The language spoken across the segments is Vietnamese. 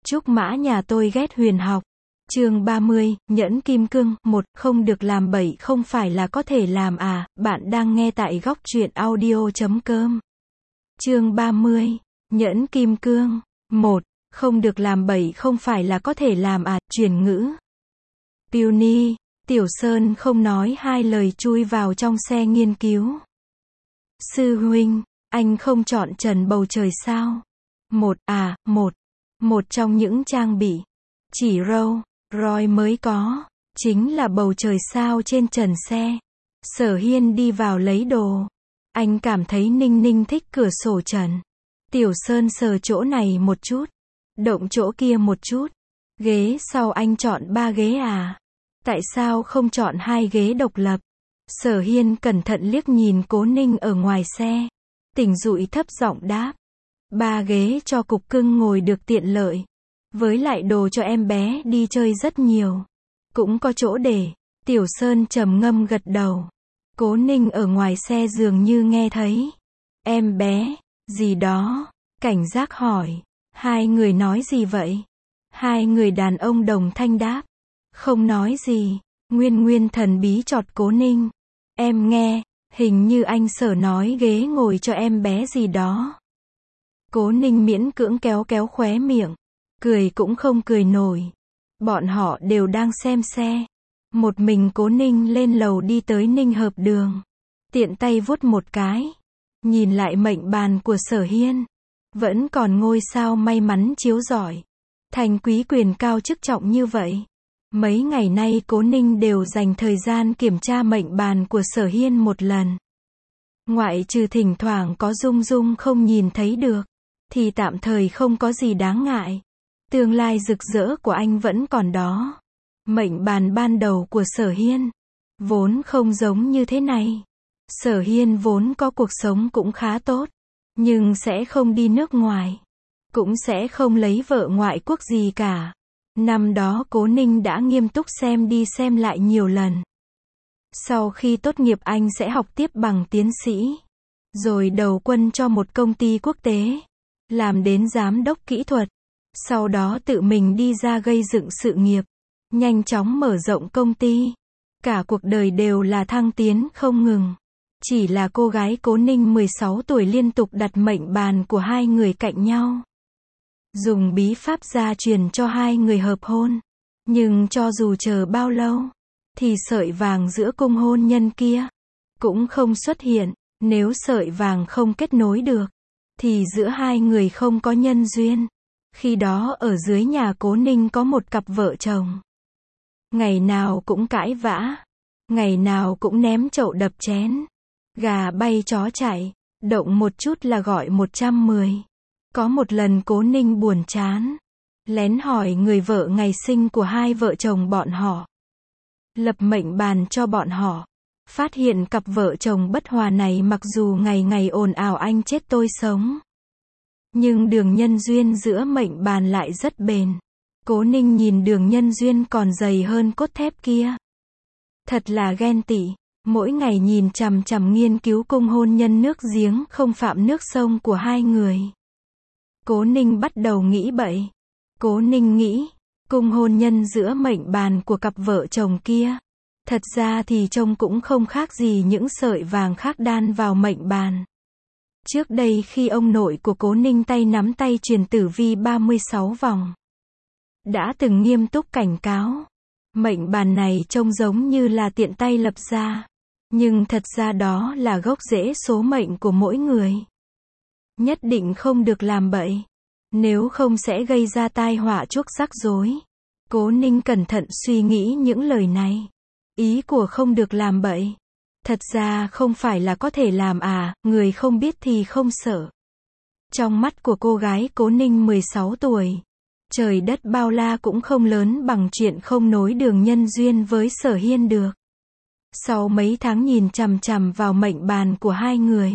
Trúc Mã nhà tôi ghét huyền học. Chương 30, Nhẫn Kim Cương. 1. Không được làm bậy không phải là có thể làm à, bạn đang nghe tại góc truyện audio.com. Chương 30, Nhẫn Kim Cương. 1. Không được làm bậy không phải là có thể làm à, truyền ngữ. Peony, Tiểu Sơn không nói hai lời chui vào trong xe nghiên cứu. Sư huynh, anh không chọn trần bầu trời sao? Một trong những trang bị chỉ Roy mới có, chính là bầu trời sao trên trần xe. Sở Hiên đi vào lấy đồ. Anh cảm thấy Ninh Ninh thích cửa sổ trần. Tiểu Sơn sờ chỗ này một chút, động chỗ kia một chút. Ghế sau anh chọn 3 ghế à? Tại sao không chọn 2 ghế độc lập? Sở Hiên cẩn thận liếc nhìn Cố Ninh ở ngoài xe. Tỉnh dụi thấp giọng đáp. 3 ghế cho cục cưng ngồi được tiện lợi. Với lại đồ cho em bé đi chơi rất nhiều. Cũng có chỗ để. Tiểu Sơn trầm ngâm gật đầu. Cố Ninh ở ngoài xe dường như nghe thấy. Em bé, gì đó. Cảnh giác hỏi. Hai người nói gì vậy? Hai người đàn ông đồng thanh đáp. Không nói gì. Nguyên thần bí chọt Cố Ninh. Em nghe, hình như anh Sở nói ghế ngồi cho em bé gì đó. Cố Ninh miễn cưỡng kéo khóe miệng. Cười cũng không cười nổi. Bọn họ đều đang xem xe. Một mình Cố Ninh lên lầu đi tới Ninh Hợp Đường. Tiện tay vuốt một cái. Nhìn lại mệnh bàn của Sở Hiên. Vẫn còn ngôi sao may mắn chiếu rọi. Thành quý quyền cao chức trọng như vậy. Mấy ngày nay Cố Ninh đều dành thời gian kiểm tra mệnh bàn của Sở Hiên một lần. Ngoại trừ thỉnh thoảng có Dung không nhìn thấy được, thì tạm thời không có gì đáng ngại. Tương lai rực rỡ của anh vẫn còn đó. Mệnh bàn ban đầu của Sở Hiên vốn không giống như thế này. Sở Hiên vốn có cuộc sống cũng khá tốt, nhưng sẽ không đi nước ngoài, cũng sẽ không lấy vợ ngoại quốc gì cả. Năm đó Cố Ninh đã nghiêm túc xem đi xem lại nhiều lần. Sau khi tốt nghiệp anh sẽ học tiếp bằng tiến sĩ, rồi đầu quân cho một công ty quốc tế, làm đến giám đốc kỹ thuật. Sau đó tự mình đi ra gây dựng sự nghiệp, nhanh chóng mở rộng công ty. Cả cuộc đời đều là thăng tiến không ngừng. Chỉ là cô gái Cố Ninh 16 tuổi liên tục đặt mệnh bàn của hai người cạnh nhau. Dùng bí pháp gia truyền cho hai người hợp hôn. Nhưng cho dù chờ bao lâu, thì sợi vàng giữa cung hôn nhân kia cũng không xuất hiện. Nếu sợi vàng không kết nối được, thì giữa hai người không có nhân duyên. Khi đó ở dưới nhà Cố Ninh có một cặp vợ chồng. Ngày nào cũng cãi vã. Ngày nào cũng ném chậu đập chén. Gà bay chó chạy. Động một chút là gọi 110. Có một lần Cố Ninh buồn chán. Lén hỏi người vợ ngày sinh của hai vợ chồng bọn họ. Lập mệnh bàn cho bọn họ. Phát hiện cặp vợ chồng bất hòa này mặc dù ngày ngày ồn ào anh chết tôi sống, nhưng đường nhân duyên giữa mệnh bàn lại rất bền. Cố Ninh nhìn đường nhân duyên còn dày hơn cốt thép kia. Thật là ghen tị. Mỗi ngày nhìn chằm chằm nghiên cứu cung hôn nhân nước giếng không phạm nước sông của hai người. Cố Ninh bắt đầu nghĩ bậy. Cố Ninh nghĩ, cung hôn nhân giữa mệnh bàn của cặp vợ chồng kia, thật ra thì trông cũng không khác gì những sợi vàng khác đan vào mệnh bàn. Trước đây khi ông nội của Cố Ninh tay nắm tay truyền tử vi 36 vòng, đã từng nghiêm túc cảnh cáo. Mệnh bàn này trông giống như là tiện tay lập ra, nhưng thật ra đó là gốc rễ số mệnh của mỗi người. Nhất định không được làm bậy, nếu không sẽ gây ra tai họa chuốc rắc rối. Cố Ninh cẩn thận suy nghĩ những lời này. Ý của không được làm bậy, thật ra không phải là có thể làm à, người không biết thì không sợ. Trong mắt của cô gái Cố Ninh 16 tuổi, trời đất bao la cũng không lớn bằng chuyện không nối đường nhân duyên với Sở Hiên được. Sau mấy tháng nhìn chằm chằm vào mệnh bàn của hai người,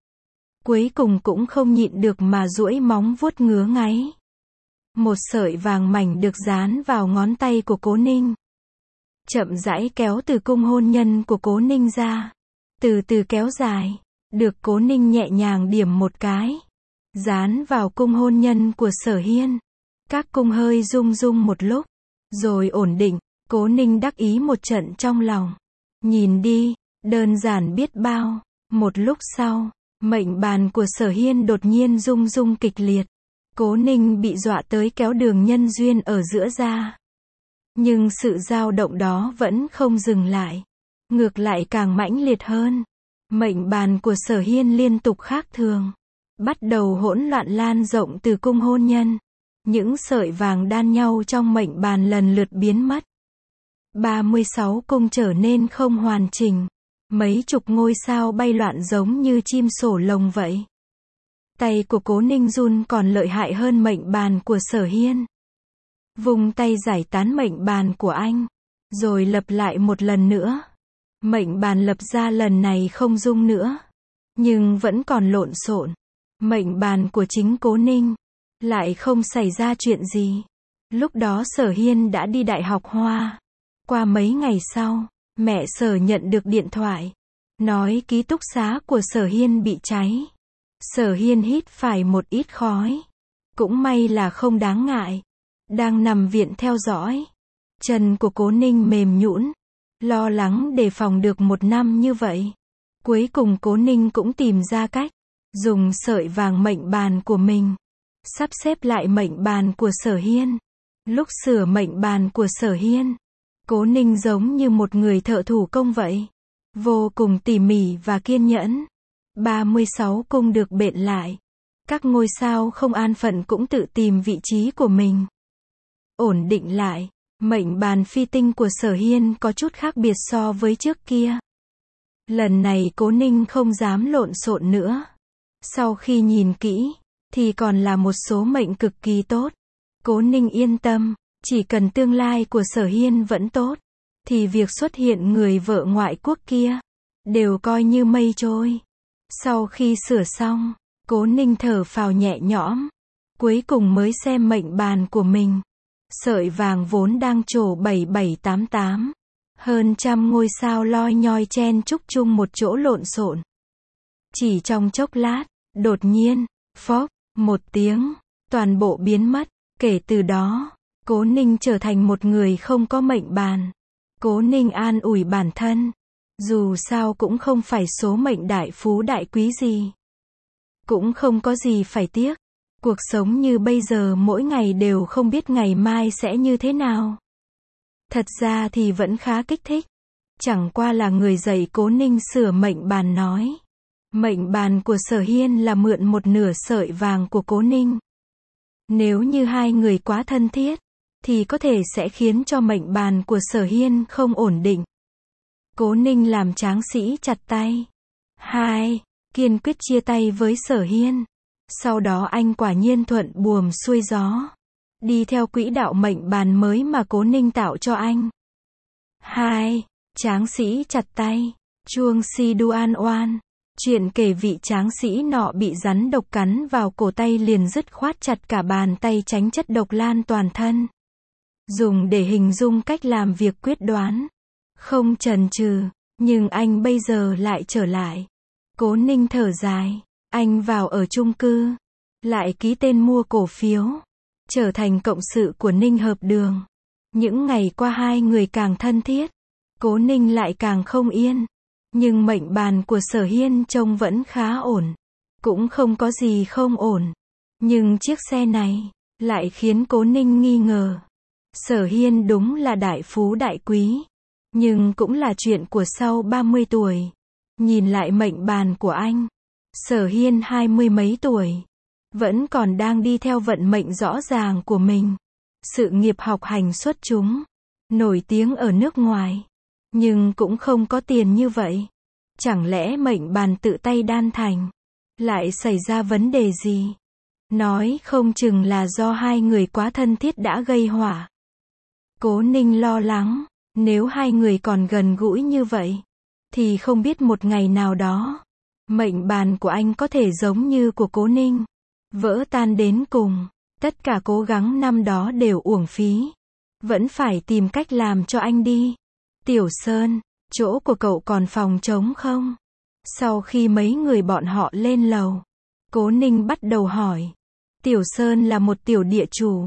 cuối cùng cũng không nhịn được mà duỗi móng vuốt ngứa ngáy. Một sợi vàng mảnh được dán vào ngón tay của Cố Ninh. Chậm rãi kéo từ cung hôn nhân của Cố Ninh ra. Từ từ kéo dài. Được Cố Ninh nhẹ nhàng điểm một cái. Dán vào cung hôn nhân của Sở Hiên. Các cung hơi rung rung một lúc, rồi ổn định, Cố Ninh đắc ý một trận trong lòng. Nhìn đi, đơn giản biết bao. Một lúc sau, mệnh bàn của Sở Hiên đột nhiên rung rung kịch liệt. Cố Ninh bị dọa tới kéo đường nhân duyên ở giữa ra. Nhưng sự dao động đó vẫn không dừng lại. Ngược lại càng mãnh liệt hơn. Mệnh bàn của Sở Hiên liên tục khác thường. Bắt đầu hỗn loạn lan rộng từ cung hôn nhân. Những sợi vàng đan nhau trong mệnh bàn lần lượt biến mất. 36 cung trở nên không hoàn chỉnh. Mấy chục ngôi sao bay loạn giống như chim sổ lồng vậy. Tay của Cố Ninh run còn lợi hại hơn mệnh bàn của Sở Hiên. Vùng tay giải tán mệnh bàn của anh. Rồi lập lại một lần nữa. Mệnh bàn lập ra lần này không rung nữa. Nhưng vẫn còn lộn xộn. Mệnh bàn của chính Cố Ninh. Lại không xảy ra chuyện gì. Lúc đó Sở Hiên đã đi Đại học Hoa. Qua mấy ngày sau, mẹ Sở nhận được điện thoại. Nói ký túc xá của Sở Hiên bị cháy. Sở Hiên hít phải một ít khói. Cũng may là không đáng ngại. Đang nằm viện theo dõi. Chân của Cố Ninh mềm nhũn. Lo lắng đề phòng được một năm như vậy. Cuối cùng Cố Ninh cũng tìm ra cách. Dùng sợi vàng mệnh bàn của mình. Sắp xếp lại mệnh bàn của Sở Hiên. Lúc sửa mệnh bàn của Sở Hiên, Cố Ninh giống như một người thợ thủ công vậy. Vô cùng tỉ mỉ và kiên nhẫn. 36 cung được bện lại. Các ngôi sao không an phận cũng tự tìm vị trí của mình. Ổn định lại. Mệnh bàn phi tinh của Sở Hiên có chút khác biệt so với trước kia. Lần này Cố Ninh không dám lộn xộn nữa. Sau khi nhìn kỹ, thì còn là một số mệnh cực kỳ tốt. Cố Ninh yên tâm, chỉ cần tương lai của Sở Hiên vẫn tốt, thì việc xuất hiện người vợ ngoại quốc kia, đều coi như mây trôi. Sau khi sửa xong, Cố Ninh thở phào nhẹ nhõm, cuối cùng mới xem mệnh bàn của mình. Sợi vàng vốn đang trổ 7788. Hơn trăm ngôi sao loi nhoi chen chúc chung một chỗ lộn xộn. Chỉ trong chốc lát, đột nhiên, phốc, một tiếng, toàn bộ biến mất. Kể từ đó, Cố Ninh trở thành một người không có mệnh bàn. Cố Ninh an ủi bản thân. Dù sao cũng không phải số mệnh đại phú đại quý gì. Cũng không có gì phải tiếc. Cuộc sống như bây giờ mỗi ngày đều không biết ngày mai sẽ như thế nào. Thật ra thì vẫn khá kích thích. Chẳng qua là người dạy Cố Ninh sửa mệnh bàn nói. Mệnh bàn của Sở Hiên là mượn một nửa sợi vàng của Cố Ninh. Nếu như hai người quá thân thiết, thì có thể sẽ khiến cho mệnh bàn của Sở Hiên không ổn định. Cố Ninh làm tráng sĩ chặt tay. Kiên quyết chia tay với Sở Hiên. Sau đó anh quả nhiên thuận buồm xuôi gió. Đi theo quỹ đạo mệnh bàn mới mà Cố Ninh tạo cho anh. Tráng sĩ chặt tay. Chuông si duan oan. Chuyện kể vị tráng sĩ nọ bị rắn độc cắn vào cổ tay liền dứt khoát chặt cả bàn tay tránh chất độc lan toàn thân. Dùng để hình dung cách làm việc quyết đoán. Không chần chừ, nhưng anh bây giờ lại trở lại. Cố Ninh thở dài, anh vào ở chung cư, lại ký tên mua cổ phiếu, trở thành cộng sự của Ninh Hợp Đường. Những ngày qua hai người càng thân thiết, Cố Ninh lại càng không yên. Nhưng mệnh bàn của Sở Hiên trông vẫn khá ổn. Cũng không có gì không ổn. Nhưng chiếc xe này lại khiến Cố Ninh nghi ngờ. Sở Hiên đúng là đại phú đại quý. Nhưng cũng là chuyện của sau 30 tuổi. Nhìn lại mệnh bàn của anh. Sở Hiên 20 mấy tuổi. Vẫn còn đang đi theo vận mệnh rõ ràng của mình. Sự nghiệp học hành xuất chúng. Nổi tiếng ở nước ngoài. Nhưng cũng không có tiền như vậy. Chẳng lẽ mệnh bàn tự tay đan thành, lại xảy ra vấn đề gì? Nói không chừng là do hai người quá thân thiết đã gây họa. Cố Ninh lo lắng, nếu hai người còn gần gũi như vậy, thì không biết một ngày nào đó, mệnh bàn của anh có thể giống như của Cố Ninh, vỡ tan đến cùng, tất cả cố gắng năm đó đều uổng phí. Vẫn phải tìm cách làm cho anh đi. Tiểu Sơn, chỗ của cậu còn phòng trống không? Sau khi mấy người bọn họ lên lầu, Cố Ninh bắt đầu hỏi. Tiểu Sơn là một tiểu địa chủ,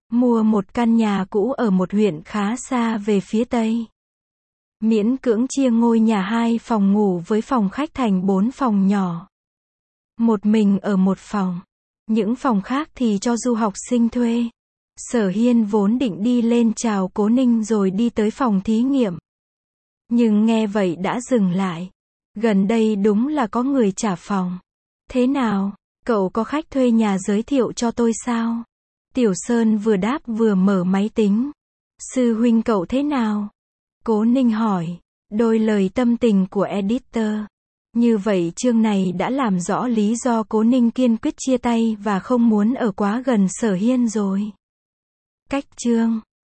Mua một căn nhà cũ ở một huyện khá xa về phía Tây. Miễn cưỡng chia ngôi nhà 2 phòng ngủ với phòng khách thành 4 phòng nhỏ. Một mình ở một phòng. Những phòng khác thì cho du học sinh thuê. Sở Hiên vốn định đi lên chào Cố Ninh rồi đi tới phòng thí nghiệm. Nhưng nghe vậy đã dừng lại. Gần đây đúng là có người trả phòng. Thế nào, cậu có khách thuê nhà giới thiệu cho tôi sao? Tiểu Sơn vừa đáp vừa mở máy tính. Sư huynh cậu thế nào? Cố Ninh hỏi. Đôi lời tâm tình của editor. Như vậy chương này đã làm rõ lý do Cố Ninh kiên quyết chia tay và không muốn ở quá gần Sở Hiên rồi. Cách chương